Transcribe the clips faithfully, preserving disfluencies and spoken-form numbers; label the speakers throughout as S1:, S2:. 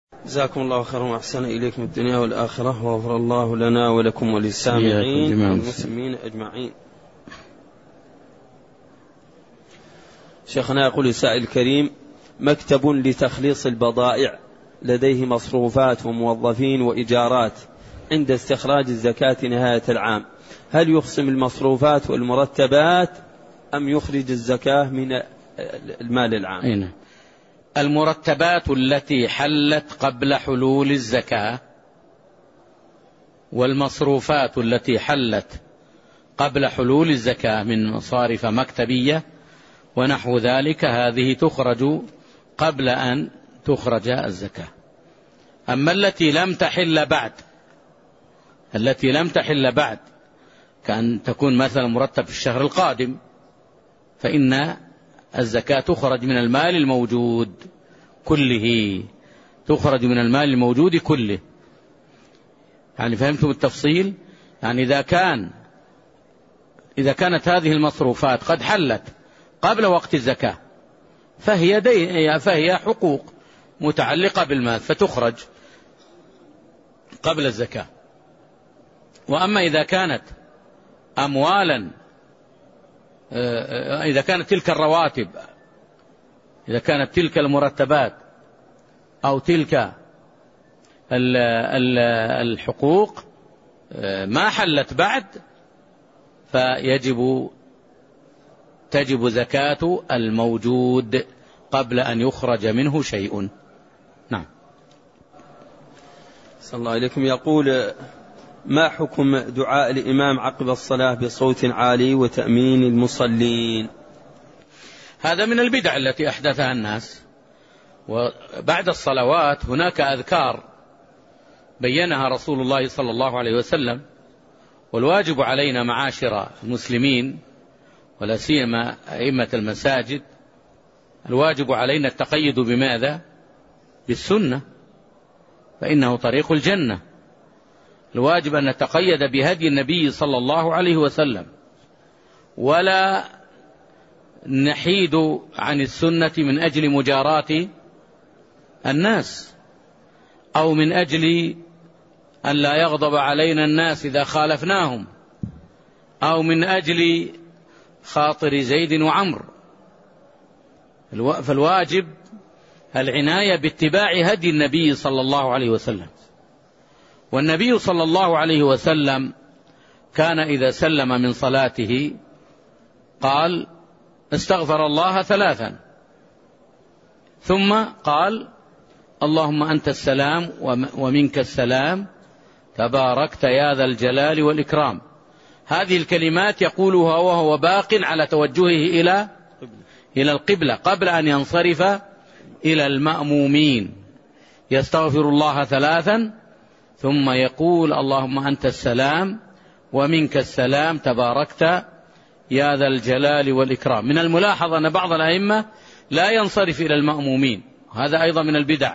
S1: جزاكم الله خيرا وأحسن إليكم الدنيا والآخرة، وغفر الله لنا ولكم وللسامعين والمسلمين أجمعين. شيخنا يقول السائل الكريم: مكتب لتخليص البضائع لديه مصروفات وموظفين وإيجارات عند استخراج الزكاة نهاية العام، هل يخصم المصروفات والمرتبات أم يخرج الزكاة من المال العام؟
S2: هنا المرتبات التي حلت قبل حلول الزكاة والمصروفات التي حلت قبل حلول الزكاة من مصارف مكتبية ونحو ذلك، هذه تخرج قبل أن تخرج الزكاة. أما التي لم تحل بعد التي لم تحل بعد كأن تكون مثلا مرتب في الشهر القادم، فإن الزكاة تخرج من المال الموجود كله تخرج من المال الموجود كله. يعني فهمتم التفصيل؟ يعني إذا كان إذا كانت هذه المصروفات قد حلت قبل وقت الزكاة فهي دين فهي حقوق متعلقة بالمال فتخرج قبل الزكاة. وأما إذا كانت أموالا، إذا كانت تلك الرواتب إذا كانت تلك المرتبات أو تلك الحقوق ما حلت بعد، فيجب تجب زكاة الموجود قبل أن يخرج منه شيء. نعم.
S1: صلى الله عليكم. يقول: ما حكم دعاء الإمام عقب الصلاة بصوت عالي وتأمين المصلين؟
S2: هذا من البدع التي أحدثها الناس. وبعد الصلوات هناك أذكار بينها رسول الله صلى الله عليه وسلم، والواجب علينا معاشر المسلمين ولا سيما أئمة المساجد، الواجب علينا التقيد بماذا؟ بالسنة، فإنه طريق الجنة. الواجب أن نتقيد بهدي النبي صلى الله عليه وسلم، ولا نحيد عن السنة من أجل مجاراة الناس، أو من أجل أن لا يغضب علينا الناس إذا خالفناهم، أو من أجل خاطر زيد وعمر. فالواجب العناية باتباع هدي النبي صلى الله عليه وسلم. والنبي صلى الله عليه وسلم كان إذا سلم من صلاته قال: استغفر الله ثلاثا، ثم قال: اللهم أنت السلام ومنك السلام تباركت يا ذا الجلال والإكرام. هذه الكلمات يقولها وهو باق على توجهه إلى إلى القبلة قبل أن ينصرف إلى المأمومين. يستغفر الله ثلاثا ثم يقول: اللهم أنت السلام ومنك السلام تباركت يا ذا الجلال والإكرام. من الملاحظ أن بعض الأئمة لا ينصرف إلى المأمومين، هذا أيضا من البدع.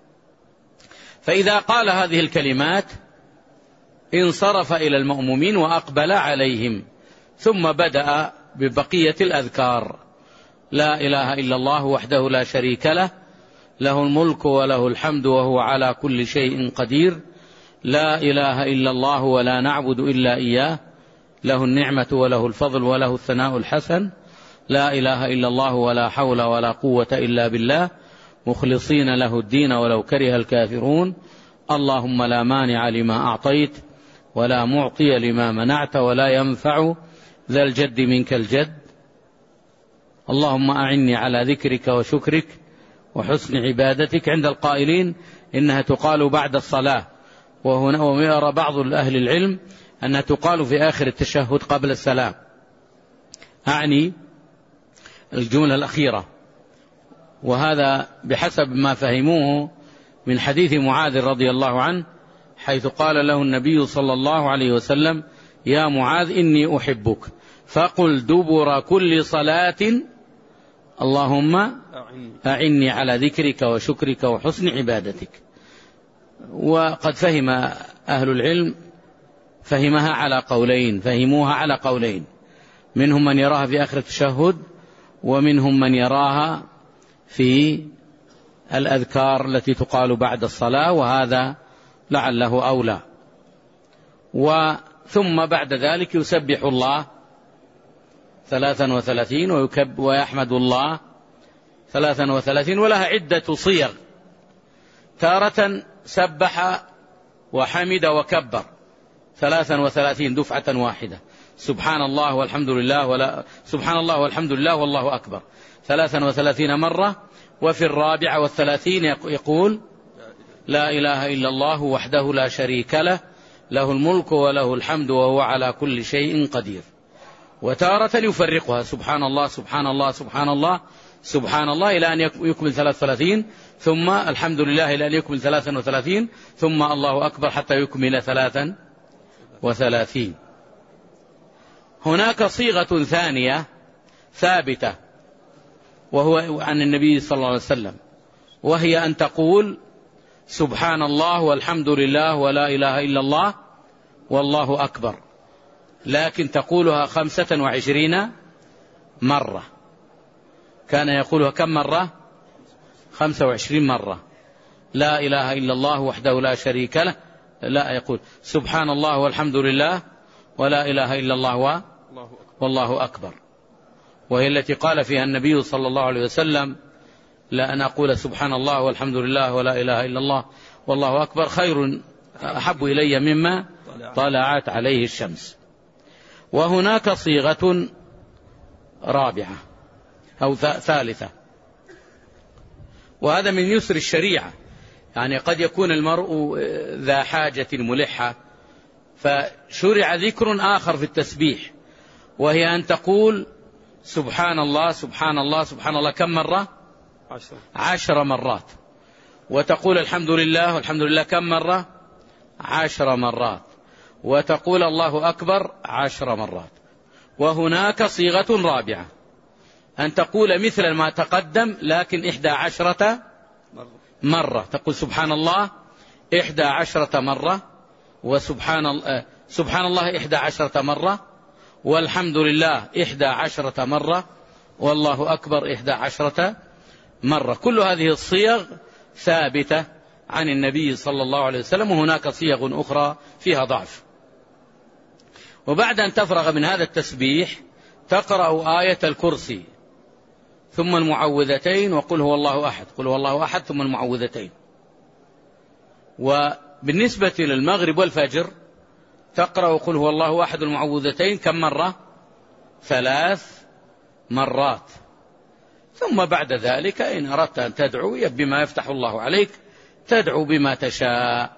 S2: فإذا قال هذه الكلمات انصرف إلى المأمومين وأقبل عليهم، ثم بدأ ببقية الأذكار: لا إله إلا الله وحده لا شريك له، له الملك وله الحمد وهو على كل شيء قدير، لا إله إلا الله ولا نعبد إلا إياه، له النعمة وله الفضل وله الثناء الحسن، لا إله إلا الله ولا حول ولا قوة إلا بالله، مخلصين له الدين ولو كره الكافرون، اللهم لا مانع لما أعطيت ولا معطي لما منعت ولا ينفع ذا الجد منك الجد، اللهم أعني على ذكرك وشكرك وحسن عبادتك. عند القائلين إنها تقال بعد الصلاة، وهنا ويرى بعض أهل العلم أنها تقال في آخر التشهد قبل السلام، أعني الجملة الأخيرة. وهذا بحسب ما فهموه من حديث معاذ رضي الله عنه، حيث قال له النبي صلى الله عليه وسلم: يا معاذ إني أحبك فقل دبر كل صلاة اللهم أعني على ذكرك وشكرك وحسن عبادتك. وقد فهم أهل العلم فهمها على قولين فهموها على قولين منهم من يراها في آخر التشهد، ومنهم من يراها في الأذكار التي تقال بعد الصلاة، وهذا لعله أولى. وثم بعد ذلك يسبح الله ثلاثا وثلاثين ويكب ويحمد الله ثلاثا وثلاثين، ولها عدة صيغ. تارة سبح وحمد وكبر ثلاثا وثلاثين دفعة واحدة، سبحان الله والحمد لله ولا سبحان الله والحمد لله والله أكبر ثلاثا وثلاثين مرة. وفي الرابعة والثلاثين يقول لا إله إلا الله وحده لا شريك له، له الملك وله الحمد وهو على كل شيء قدير. وتارة يفرقها سبحان الله سبحان الله سبحان الله سبحان الله إلى أن يكمل ثلاث وثلاثين، ثم الحمد لله إلى أن يكمل ثلاثا وثلاثين، ثم الله أكبر حتى يكمل ثلاثا وثلاثين. هناك صيغة ثانية ثابتة وهو عن النبي صلى الله عليه وسلم، وهي أن تقول سبحان الله والحمد لله ولا إله إلا الله والله أكبر، لكن تقولها خمسة وعشرين مرة. كان يقولها كم مرة؟ خمسة وعشرين مرة. لا إله إلا الله وحده لا شريك له، لا، يقول سبحان الله والحمد لله ولا إله إلا الله والله أكبر، وهي التي قال فيها النبي صلى الله عليه وسلم لا أن أقول سبحان الله والحمد لله ولا إله إلا الله والله أكبر خير أحب إلي مما طلعت عليه الشمس. وهناك صيغة رابعة أو ثالثة، وهذا من يسر الشريعة، يعني قد يكون المرء ذا حاجة ملحة فشرع ذكر آخر في التسبيح، وهي أن تقول سبحان الله سبحان الله سبحان الله كم مرة؟ عشر, عشر مرات. وتقول الحمد لله والحمد لله كم مرة؟ عشر مرات. وتقول الله أكبر عشر مرات. وهناك صيغة رابعة أن تقول مثل ما تقدم لكن إحدى عشرة مرة، تقول سبحان الله إحدى عشرة مرة، وسبحان الله سبحان الله إحدى عشرة مرة، والحمد لله إحدى عشرة مرة، والله أكبر إحدى عشرة مرة. كل هذه الصيغ ثابتة عن النبي صلى الله عليه وسلم، وهناك صيغ أخرى فيها ضعف. وبعد أن تفرغ من هذا التسبيح تقرأ آية الكرسي ثم المعوذتين وقل هو الله أحد، قل هو الله أحد ثم المعوذتين. وبالنسبة للمغرب والفجر تقرأ قل هو الله أحد المعوذتين كم مرة؟ ثلاث مرات. ثم بعد ذلك إن أردت أن تدعو بما يفتح الله عليك تدعو بما تشاء.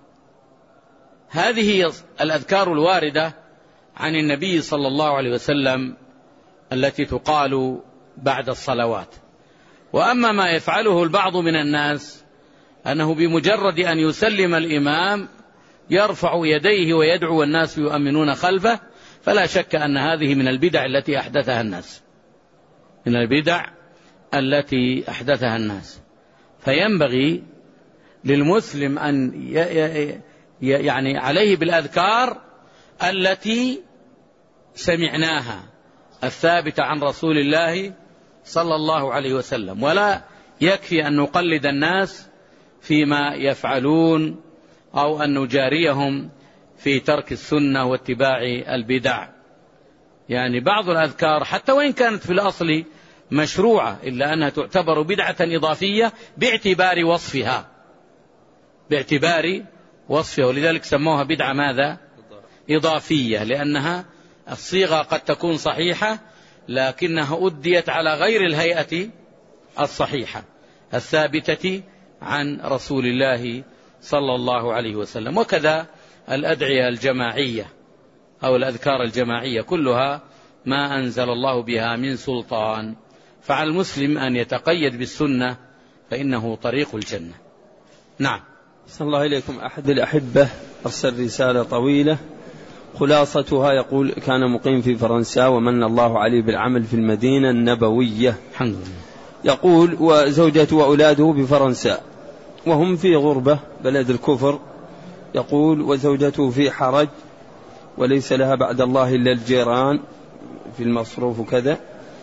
S2: هذه الأذكار الواردة عن النبي صلى الله عليه وسلم التي تقال بعد الصلوات. وأما ما يفعله البعض من الناس أنه بمجرد أن يسلم الإمام يرفع يديه ويدعو والناس يؤمنون خلفه، فلا شك أن هذه من البدع التي أحدثها الناس من البدع التي أحدثها الناس. فينبغي للمسلم أن يعني عليه بالأذكار التي سمعناها الثابتة عن رسول الله صلى الله عليه وسلم، ولا يكفي أن نقلد الناس فيما يفعلون أو أن نجاريهم في ترك السنة واتباع البدع. يعني بعض الأذكار حتى وإن كانت في الأصل مشروعة إلا أنها تعتبر بدعة إضافية باعتبار وصفها باعتبار وصفها ولذلك سموها بدعة ماذا؟ إضافية، لأنها الصيغة قد تكون صحيحة لكنها أديت على غير الهيئة الصحيحة الثابتة عن رسول الله صلى الله عليه وسلم. وكذا الأدعية الجماعية أو الأذكار الجماعية كلها ما أنزل الله بها من سلطان، فعلى المسلم أن يتقيد بالسنة فإنه طريق الجنة. نعم.
S1: صلى الله إليكم. أحد الأحبة أرسل رسالة طويلة خلاصتها يقول كان مقيم في فرنسا ومن الله عليه بالعمل في المدينة النبوية
S2: الحمد لله.
S1: يقول وزوجته وأولاده بفرنسا وهم في غربة بلد الكفر. يقول وزوجته في حرج وليس لها بعد الله إلا الجيران في المصروف وكذا.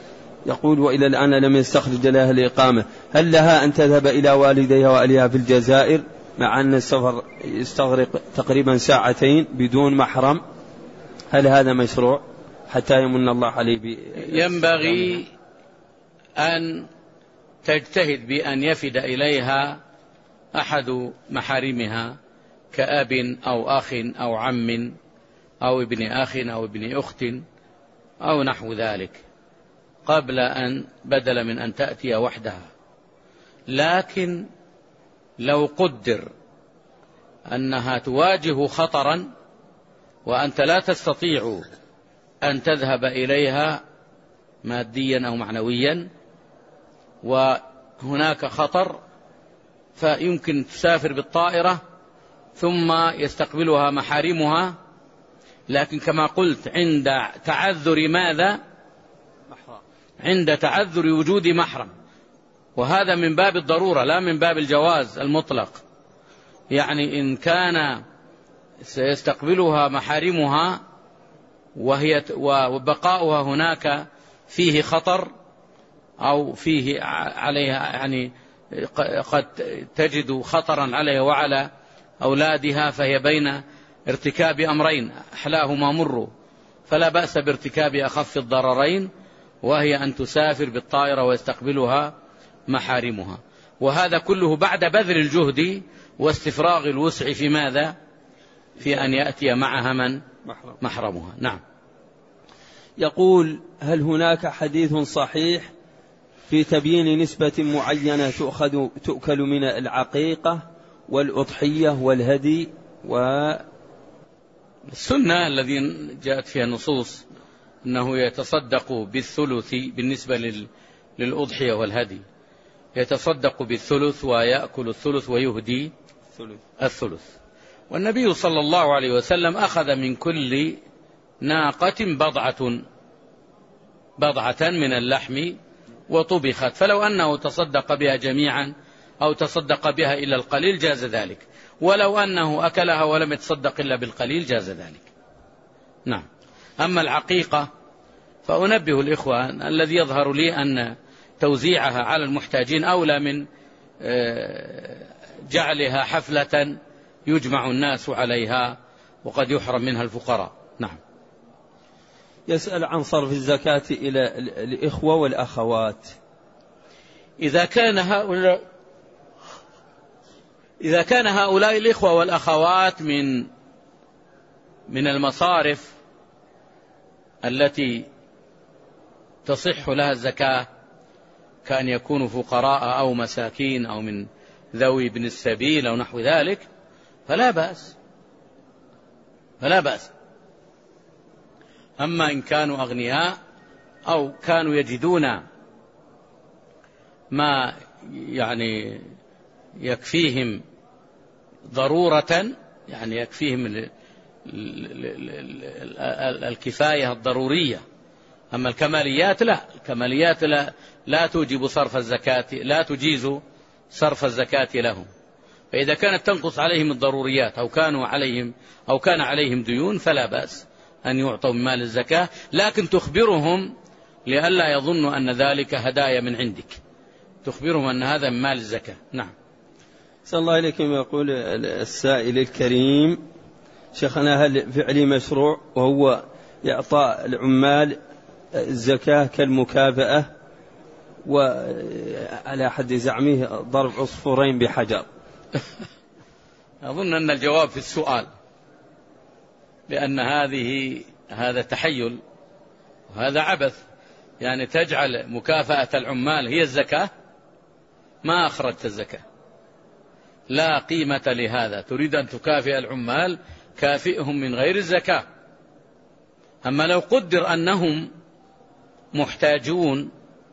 S1: يقول: وإلى الآن لم يستخرج لها الإقامة، هل لها أن تذهب إلى والديها وأهلها في الجزائر مع أن السفر يستغرق تقريبا ساعتين بدون محرم؟ هل هذا مشروع حتى يمن الله عليه بي...
S2: ينبغي أن تجتهد بأن يفد إليها أحد محارمها كأب أو أخ أو عم أو ابن أخ أو ابن أخت أو نحو ذلك قبل أن بدل من أن تأتي وحدها. لكن لو قدر أنها تواجه خطرا وأنت لا تستطيع أن تذهب إليها ماديا أو معنويا وهناك خطر، فيمكن تسافر بالطائرة ثم يستقبلها محارمها، لكن كما قلت عند تعذر ماذا؟ عند تعذر وجود محرم، وهذا من باب الضرورة لا من باب الجواز المطلق. يعني إن كان سيستقبلها محارمها وهي وبقاؤها هناك فيه خطر أو فيه عليها يعني قد تجد خطرا عليها وعلى أولادها، فهي بين ارتكاب أمرين أحلاهما مر، فلا بأس بارتكاب أخف الضررين وهي أن تسافر بالطائرة ويستقبلها محارمها. وهذا كله بعد بذل الجهد واستفراغ الوسع في ماذا؟ في أن يأتي معها من؟ محرمها. نعم.
S1: يقول: هل هناك حديث صحيح في تبيين نسبة معينة تؤخذ تؤكل من العقيقة والأضحية والهدي و
S2: السنة الذي جاءت فيها النصوص أنه يتصدق بالثلث بالنسبة للأضحية والهدي، يتصدق بالثلث ويأكل الثلث ويهدي الثلث. والنبي صلى الله عليه وسلم أخذ من كل ناقة بضعة بضعة من اللحم وطبخت، فلو أنه تصدق بها جميعا أو تصدق بها إلا القليل جاز ذلك، ولو أنه أكلها ولم يتصدق إلا بالقليل جاز ذلك. نعم. أما العقيقة فأنبه الإخوة الذي يظهر لي أن توزيعها على المحتاجين أولى من جعلها حفلة يجمع الناس عليها وقد يحرم منها الفقراء. نعم.
S1: يسأل عن صرف الزكاة إلى الإخوة والأخوات.
S2: إذا كان هؤلاء إذا كان هؤلاء الإخوة والأخوات من من المصارف التي تصح لها الزكاة كأن يكونوا فقراء أو مساكين أو من ذوي ابن السبيل أو نحو ذلك فلا بأس فلا بأس. أما إن كانوا أغنياء أو كانوا يجدون ما يعني يكفيهم ضرورة، يعني يكفيهم الكفاية الضرورية، أما الكماليات لا، الكماليات لا, لا توجب صرف الزكاة، لا تجيز صرف الزكاة لهم. فإذا كانت تنقص عليهم الضروريات أو كانوا عليهم أو كان عليهم ديون فلا بأس أن يعطوا من مال الزكاة، لكن تخبرهم لئلا يظنوا أن ذلك هدايا من عندك، تخبرهم أن هذا من مال الزكاة. نعم.
S1: صلى الله عليكم. يقول السائل الكريم: شيخنا، هل فعلي مشروع وهو إعطاء العمال الزكاة كالمكافأة وعلى حد زعمه ضرب عصفورين بحجر؟
S2: أظن أن الجواب في السؤال، لأن هذه هذا تحيل وهذا عبث. يعني تجعل مكافأة العمال هي الزكاة؟ ما أخرجت الزكاة، لا قيمة لهذا. تريد أن تكافئ العمال، كافئهم من غير الزكاة. أما لو قدر أنهم محتاجون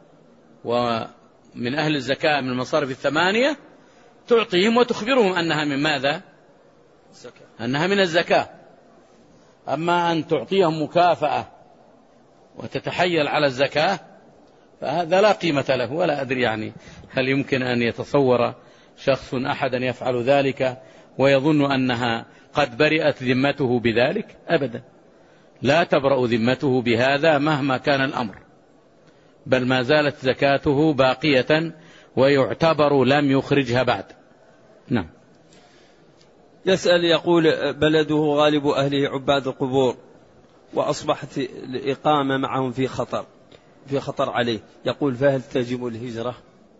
S2: ومن أهل الزكاة من المصارف الثمانية تعطيهم وتخبرهم أنها من ماذا؟ أنها من الزكاة. أما أن تعطيهم مكافأة وتتحيل على الزكاة فهذا لا قيمة له. ولا أدري يعني هل يمكن أن يتصور شخص أحدا يفعل ذلك ويظن أنها قد برئت ذمته بذلك؟ أبدا، لا تبرأ ذمته بهذا مهما كان الأمر. بل ما زالت زكاته باقية ويعتبر لم يخرجها بعد. نعم.
S1: يسأل يقول بلده غالب أهله عباد القبور وأصبحت الإقامة معهم في خطر في خطر عليه، يقول فهل تجب الهجرة؟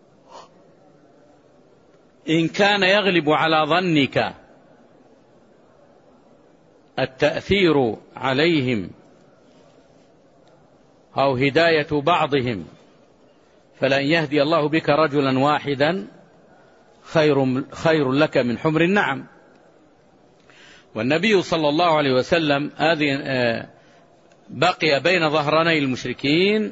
S2: إن كان يغلب على ظنك التأثير عليهم أو هداية بعضهم فلن يهدي الله بك رجلا واحدا خير, خير لك من حمر النعم. والنبي صلى الله عليه وسلم بقي بين ظهراني المشركين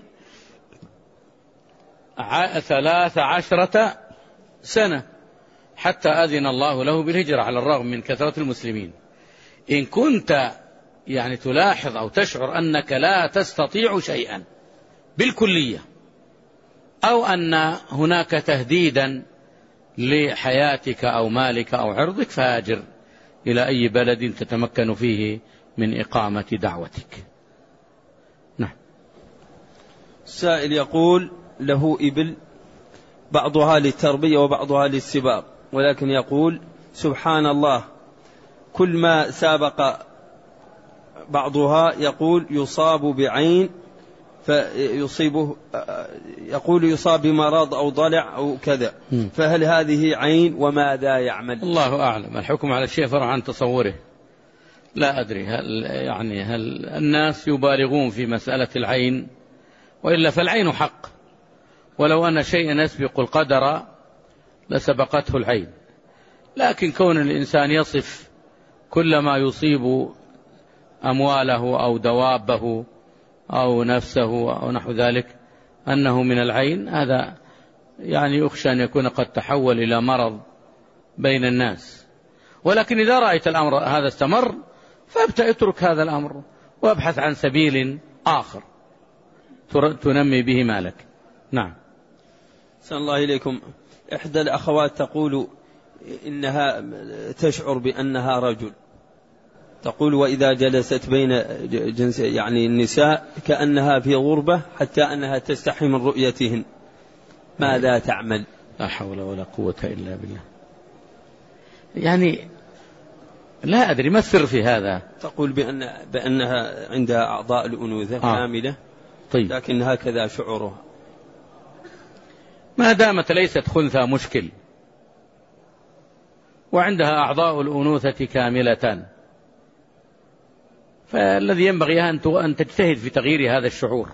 S2: ثلاث عشرة سنة حتى أذن الله له بالهجرة على الرغم من كثرة المسلمين. إن كنت يعني تلاحظ أو تشعر أنك لا تستطيع شيئا بالكلية أو أن هناك تهديدا لحياتك أو مالك أو عرضك فهاجر إلى أي بلد تتمكن فيه من إقامة دعوتك. نعم.
S1: السائل يقول له إبل بعضها للتربية وبعضها للسباق، ولكن يقول سبحان الله كل ما سابق بعضها يقول يصاب بعين فيصيبه، يقول يصاب بمرض أو ضلع أو كذا، فهل هذه عين وماذا يعمل؟
S2: الله أعلم، الحكم على الشيء فرع عن تصوره. لا أدري هل يعني هل الناس يبالغون في مسألة العين، وإلا فالعين حق، ولو أن شيئا يسبق القدر لسبقته العين، لكن كون الإنسان يصف كل ما يصيب أمواله أو دوابه أو نفسه أو نحو ذلك أنه من العين، هذا يعني يخشى أن يكون قد تحول إلى مرض بين الناس. ولكن إذا رأيت الأمر هذا استمر فابتئ اترك هذا الأمر وابحث عن سبيل آخر تنمي به مالك. نعم.
S1: سأل الله إليكم، إحدى الأخوات تقول إنها تشعر بأنها رجل، تقول وإذا جلست بين جنس يعني النساء كأنها في غربة حتى أنها تستحي من رؤيتهن، ماذا تعمل؟
S2: لا حول ولا قوة إلا بالله. يعني لا أدري ما السر في هذا.
S1: تقول بأن بأنها عندها أعضاء الأنوثة آه. كاملة،
S2: طيب.
S1: لكن هكذا شعورها.
S2: ما دامت ليست خنثى مشكل وعندها أعضاء الأنوثة كاملة، فالذي ينبغي أن تجتهد في تغيير هذا الشعور،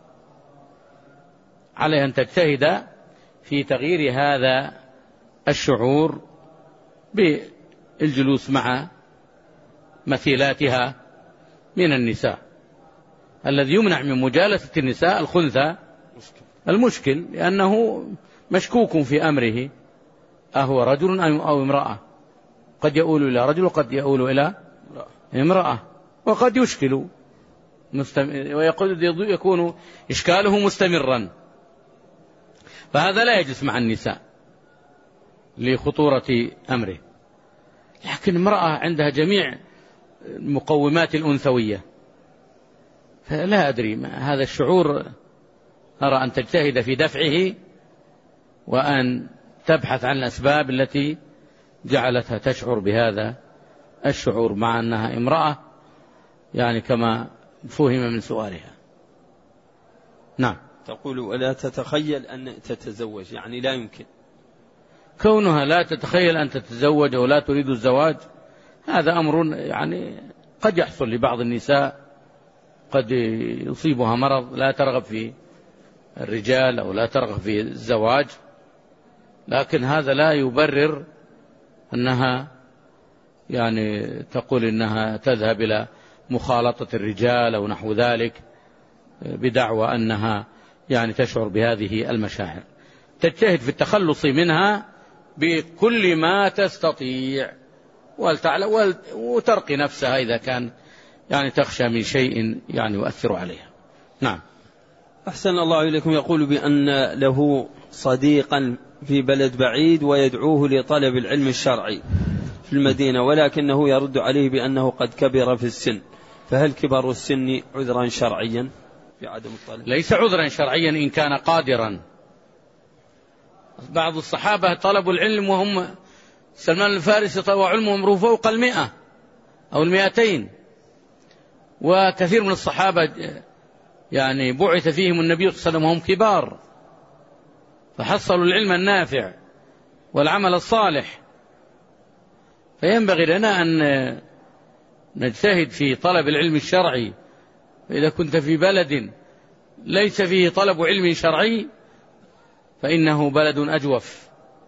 S2: عليها أن تجتهد في تغيير هذا الشعور بالجلوس مع مثيلاتها من النساء. الذي يمنع من مجالسة النساء الخنثى المشكل، لأنه مشكوك في أمره، أهو رجل أو امرأة، قد يؤول إلى رجل وقد يؤول إلى امرأة، وقد يشكل ويقول يكون إشكاله مستمرا، فهذا لا يجلس مع النساء لخطورة أمره. لكن امرأة عندها جميع المقومات الأنثوية، فلا أدري هذا الشعور أرى أن تجتهد في دفعه وأن تبحث عن الأسباب التي جعلتها تشعر بهذا الشعور مع أنها امرأة، يعني كما فهم من سؤالها. نعم.
S1: تقول ولا تتخيل أن تتزوج، يعني لا يمكن.
S2: كونها لا تتخيل أن تتزوج ولا تريد الزواج هذا أمر يعني قد يحصل لبعض النساء، قد يصيبها مرض لا ترغب في الرجال أو لا ترغب في الزواج، لكن هذا لا يبرر أنها يعني تقول إنها تذهب إلى مخالطة الرجال أو نحو ذلك بدعوى أنها يعني تشعر بهذه المشاعر. تجتهد في التخلص منها بكل ما تستطيع وترقي نفسها إذا كان يعني تخشى من شيء يعني يؤثر عليها. نعم.
S1: أحسن الله إليكم، يقول بأن له صديقا في بلد بعيد ويدعوه لطلب العلم الشرعي في المدينة، ولكنه يرد عليه بأنه قد كبر في السن، فهل كبر السن عذرا شرعيا؟ في عدم الطلب؟
S2: ليس عذرا شرعيا إن كان قادرا. بعض الصحابة طلبوا العلم وهم سلمان الفارسي طلبوا علمهم فوق المئة أو المئتين، وكثير من الصحابة يعني بعث فيهم النبي صلى الله عليه وسلم وهم كبار، فحصلوا العلم النافع والعمل الصالح. فينبغي لنا أن نجتهد في طلب العلم الشرعي. فإذا كنت في بلد ليس فيه طلب علم شرعي فإنه بلد أجوف.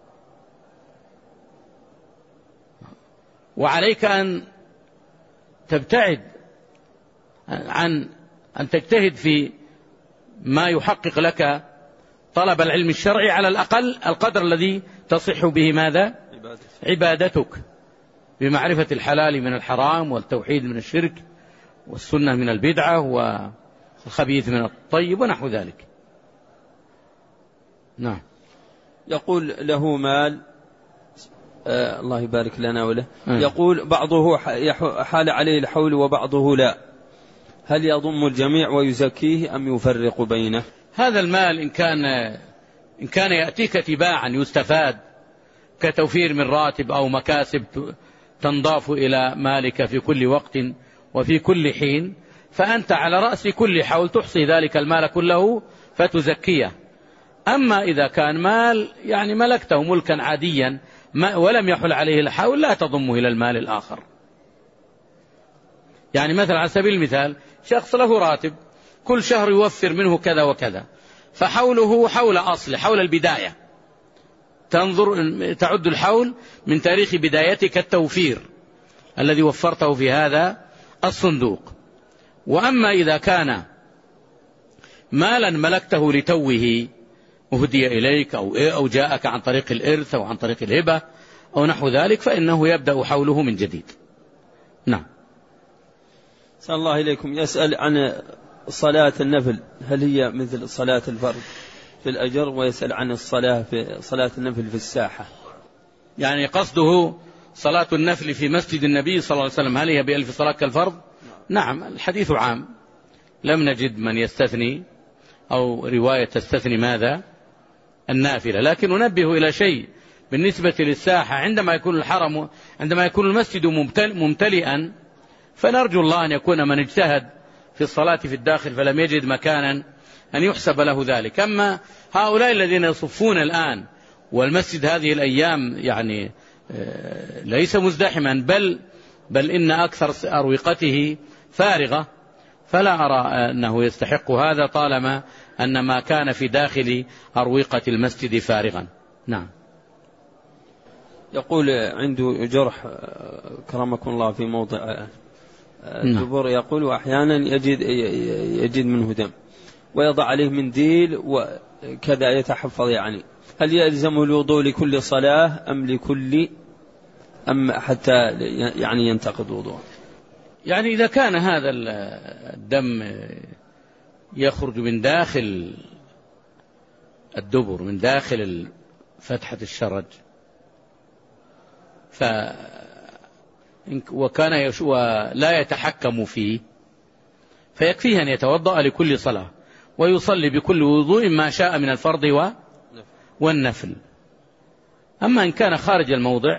S2: وعليك أن تبتعد عن أن تجتهد في ما يحقق لك طلب العلم الشرعي على الأقل القدر الذي تصح به ماذا؟ عبادتك، بمعرفة الحلال من الحرام والتوحيد من الشرك والسنة من البدعة والخبيث من الطيب ونحو ذلك. نعم.
S1: يقول له مال، آه الله يبارك لنا وله. م. يقول بعضه حال عليه الحول وبعضه لا، هل يضم الجميع ويزكيه أم يفرق بينه؟
S2: هذا المال إن كان إن كان يأتيك تباعا يستفاد كتوفير من راتب أو مكاسب تنضاف إلى مالك في كل وقت وفي كل حين، فأنت على رأس كل حول تحصي ذلك المال كله فتزكيه. أما إذا كان مال يعني ملكته ملكا عاديا ولم يحل عليه الحول لا تضمه إلى المال الآخر. يعني مثلا على سبيل المثال شخص له راتب كل شهر يوفر منه كذا وكذا، فحوله حول أصل حول البداية، تنظر تعد الحول من تاريخ بدايتك التوفير الذي وفرته في هذا الصندوق. وأما إذا كان مالا ملكته لتوه أهدي إليك أو أو جاءك عن طريق الإرث أو عن طريق الهبة أو نحو ذلك فإنه يبدأ حوله من جديد. نعم.
S1: صلى الله إليكم. يسأل عن صلاة النفل، هل هي مثل صلاة الفرض في الأجر؟ ويسأل عن الصلاة في صلاة النفل في الساحة.
S2: يعني قصده صلاة النفل في مسجد النبي صلى الله عليه وسلم هل هي بألف صلاة كالفرض؟ نعم. الحديث عام، لم نجد من يستثني أو رواية تستثني ماذا؟ النافلة. لكن ننبه إلى شيء بالنسبة للساحة، عندما يكون الحرم عندما يكون المسجد ممتلئا فنرجو الله أن يكون من اجتهد في الصلاة في الداخل فلم يجد مكانا أن يحسب له ذلك. أما هؤلاء الذين يصفون الآن والمسجد هذه الأيام يعني ليس مزدحما بل بل إن أكثر أروقته فارغة، فلا أرى أنه يستحق هذا طالما أن ما كان في داخل أروقة المسجد فارغا. نعم.
S1: يقول عنده جرح كرمكم الله في موضع الدبر، يقول وأحيانا يجد يجد منه دم ويضع عليه منديل وكذا يتحفظ، يعني هل يلزمه الوضوء لكل صلاة أم لكل أم حتى يعني ينتقض وضوءه؟
S2: يعني إذا كان هذا الدم يخرج من داخل الدبر من داخل فتحة الشرج ف وكان يشوى لا يتحكم فيه فيكفيه أن يتوضأ لكل صلاة ويصلي بكل وضوء ما شاء من الفرض والنفل. أما إن كان خارج الموضع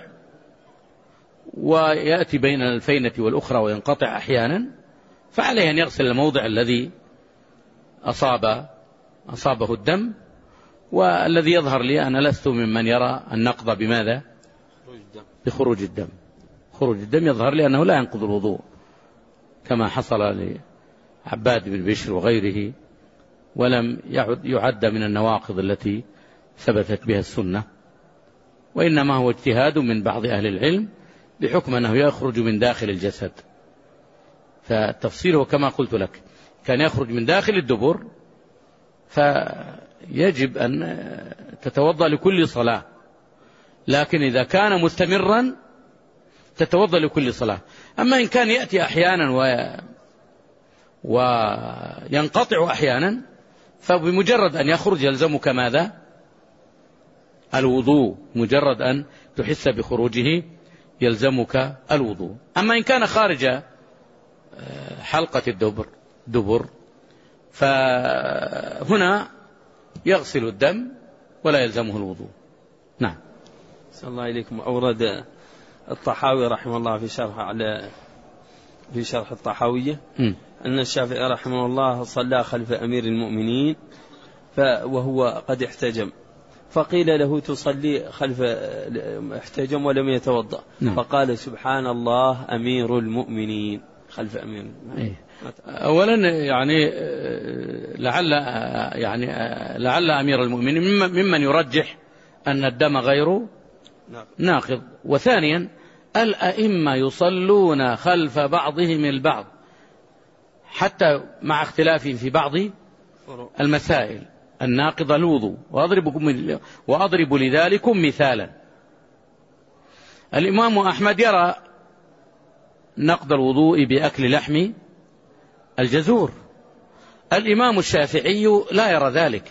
S2: ويأتي بين الفينة والأخرى وينقطع أحيانا فعليه أن يغسل الموضع الذي أصاب أصابه الدم. والذي يظهر لي أنا لست ممن يرى النقض بماذا؟ بخروج الدم. خروج الدم يظهر لي أنه لا ينقض الوضوء كما حصل لعباد بن بشر وغيره، ولم يعد, يعد من النواقض التي ثبتت بها السنة، وإنما هو اجتهاد من بعض أهل العلم بحكم أنه يخرج من داخل الجسد. فالتفصيل هو كما قلت لك، كان يخرج من داخل الدبر فيجب أن تتوضأ لكل صلاة، لكن إذا كان مستمرا تتوضأ لكل صلاة. أما إن كان يأتي أحيانا و... وينقطع أحيانا فبمجرد أن يخرج يلزمك ماذا؟ الوضوء. مجرد أن تحس بخروجه يلزمك الوضوء. أما إن كان خارج حلقة الدبر دبر فهنا يغسل الدم ولا يلزمه الوضوء. نعم.
S1: صلى الله إليكم. أورد الطحاوي رحمه الله في شرح على في شرح الطحاوية م. أن الشافعي رحمه الله صلى خلف أمير المؤمنين وهو قد احتجم، فقيل له تصلي خلف احتجم ولم يتوضأ، نعم. فقال سبحان الله أمير المؤمنين خلف أمير المؤمنين.
S2: أولا يعني لعل يعني لعل أمير المؤمنين ممن يرجح أن الدم غير ناقض. وثانيا الأئمة يصلون خلف بعضهم البعض حتى مع اختلاف في بعض المسائل الناقضة الوضوء. وأضرب, وأضرب لذلكم مثالا. الإمام أحمد يرى نقض الوضوء بأكل لحم الجزور، الإمام الشافعي لا يرى ذلك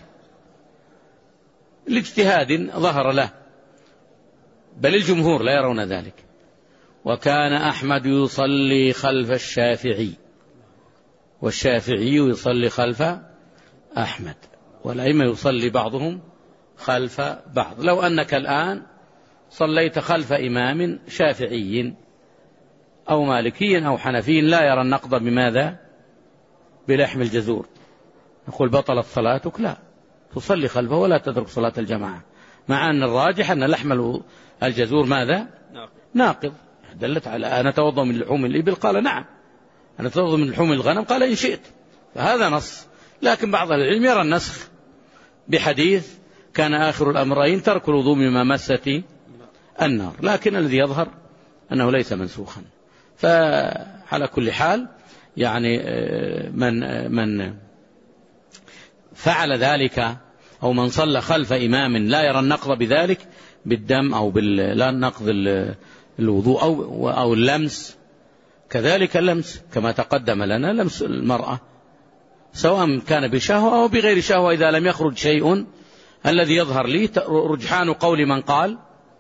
S2: لاجتهاد ظهر له، بل الجمهور لا يرون ذلك. وكان أحمد يصلي خلف الشافعي والشافعي يصلي خلف أحمد، والأئمة يصلي بعضهم خلف بعض. لو أنك الآن صليت خلف إمام شافعي أو مالكي أو حنفي لا يرى النقض بماذا؟ بلحم الجزور، نقول بطلت صلاتك؟ لا، تصلي خلفه ولا تترك صلاة الجماعة، مع أن الراجح أن لحم الجزور ماذا؟ ناقض. دلت على أنا أتوضأ من لحوم الإبل، قال نعم. أنا أتوضأ من لحوم الغنم، قال إن شئت. فهذا نص. لكن بعض العلم يرى النسخ بحديث كان آخر الأمرين ترك الوضوء مما مست النار، لكن الذي يظهر أنه ليس منسوخا. فعلى كل حال يعني من من فعل ذلك أو من صلى خلف إمام لا يرى النقض بذلك بالدم أو لا نقض الوضوء أو أو اللمس، كذلك اللمس كما تقدم لنا لمس المرأة سواء كان بشهوة أو بغير شهوة إذا لم يخرج شيء. الذي يظهر لي رجحان قول من قال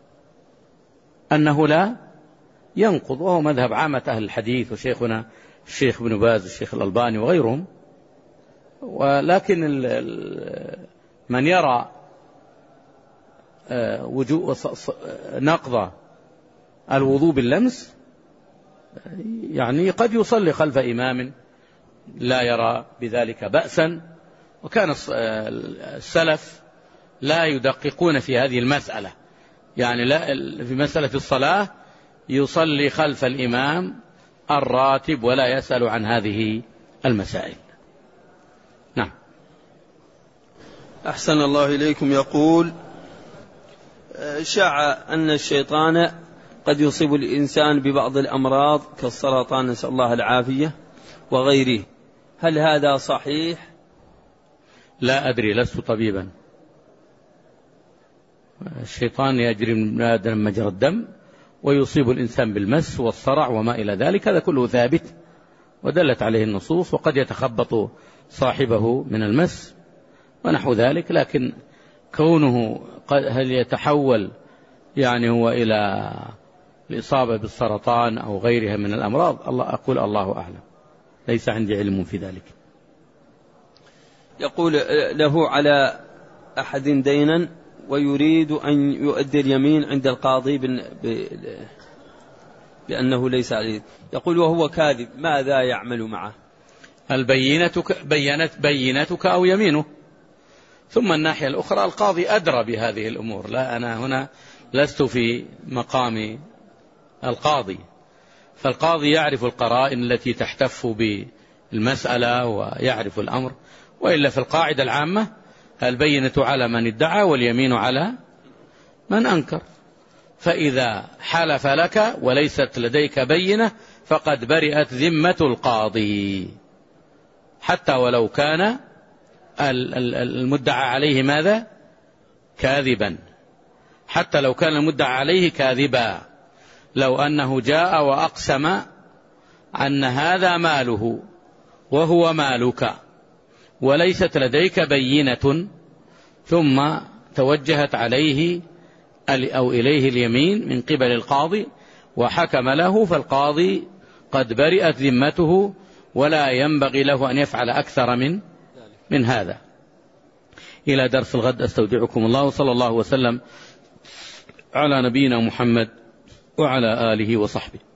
S2: أنه لا ينقض، وهو مذهب عامة أهل الحديث وشيخنا الشيخ ابن باز والشيخ الألباني وغيرهم. ولكن من يرى وجوء نقض الوضوء باللمس يعني قد يصلي خلف إمام لا يرى بذلك بأسا. وكان السلف لا يدققون في هذه المسألة، يعني لا في مسألة الصلاة يصلي خلف الإمام الراتب ولا يسأل عن هذه المسائل. نعم.
S1: أحسن الله إليكم. يقول شاع أن الشيطان قد يصيب الإنسان ببعض الأمراض كالسرطان نسأل الله العافية وغيره، هل هذا صحيح؟
S2: لا أدري، لست طبيبا. الشيطان يجري من آدم مجرى الدم ويصيب الإنسان بالمس والصرع وما إلى ذلك، هذا كله ثابت ودلت عليه النصوص، وقد يتخبط صاحبه من المس ونحو ذلك. لكن كونه هل يتحول يعني هو إلى الإصابة بالسرطان أو غيرها من الأمراض، الله أقول الله أعلم، ليس عندي علم في ذلك.
S1: يقول له على أحد دينا ويريد أن يؤدي اليمين عند القاضي بأنه ليس عليه، يقول وهو كاذب، ماذا يعمل معه؟
S2: البينة بينت بينتك أو يمينه. ثم الناحية الأخرى القاضي أدرى بهذه الأمور، لا أنا هنا لست في مقام القاضي، فالقاضي يعرف القرائن التي تحتف بالمسألة ويعرف الأمر. وإلا في القاعدة العامة البينة على من ادعى واليمين على من أنكر، فإذا حلف لك وليست لديك بينة فقد برئت ذمة القاضي، حتى ولو كان المدعى عليه ماذا؟ كاذبا، حتى لو كان المدعى عليه كاذبا. لو أنه جاء وأقسم أن هذا ماله وهو مالك وليست لديك بينة، ثم توجهت عليه أو إليه اليمين من قبل القاضي وحكم له، فالقاضي قد برئت ذمته ولا ينبغي له أن يفعل أكثر من من هذا. إلى درس الغد أستودعكم الله، وصلى الله وسلم على نبينا محمد وعلى آله وصحبه.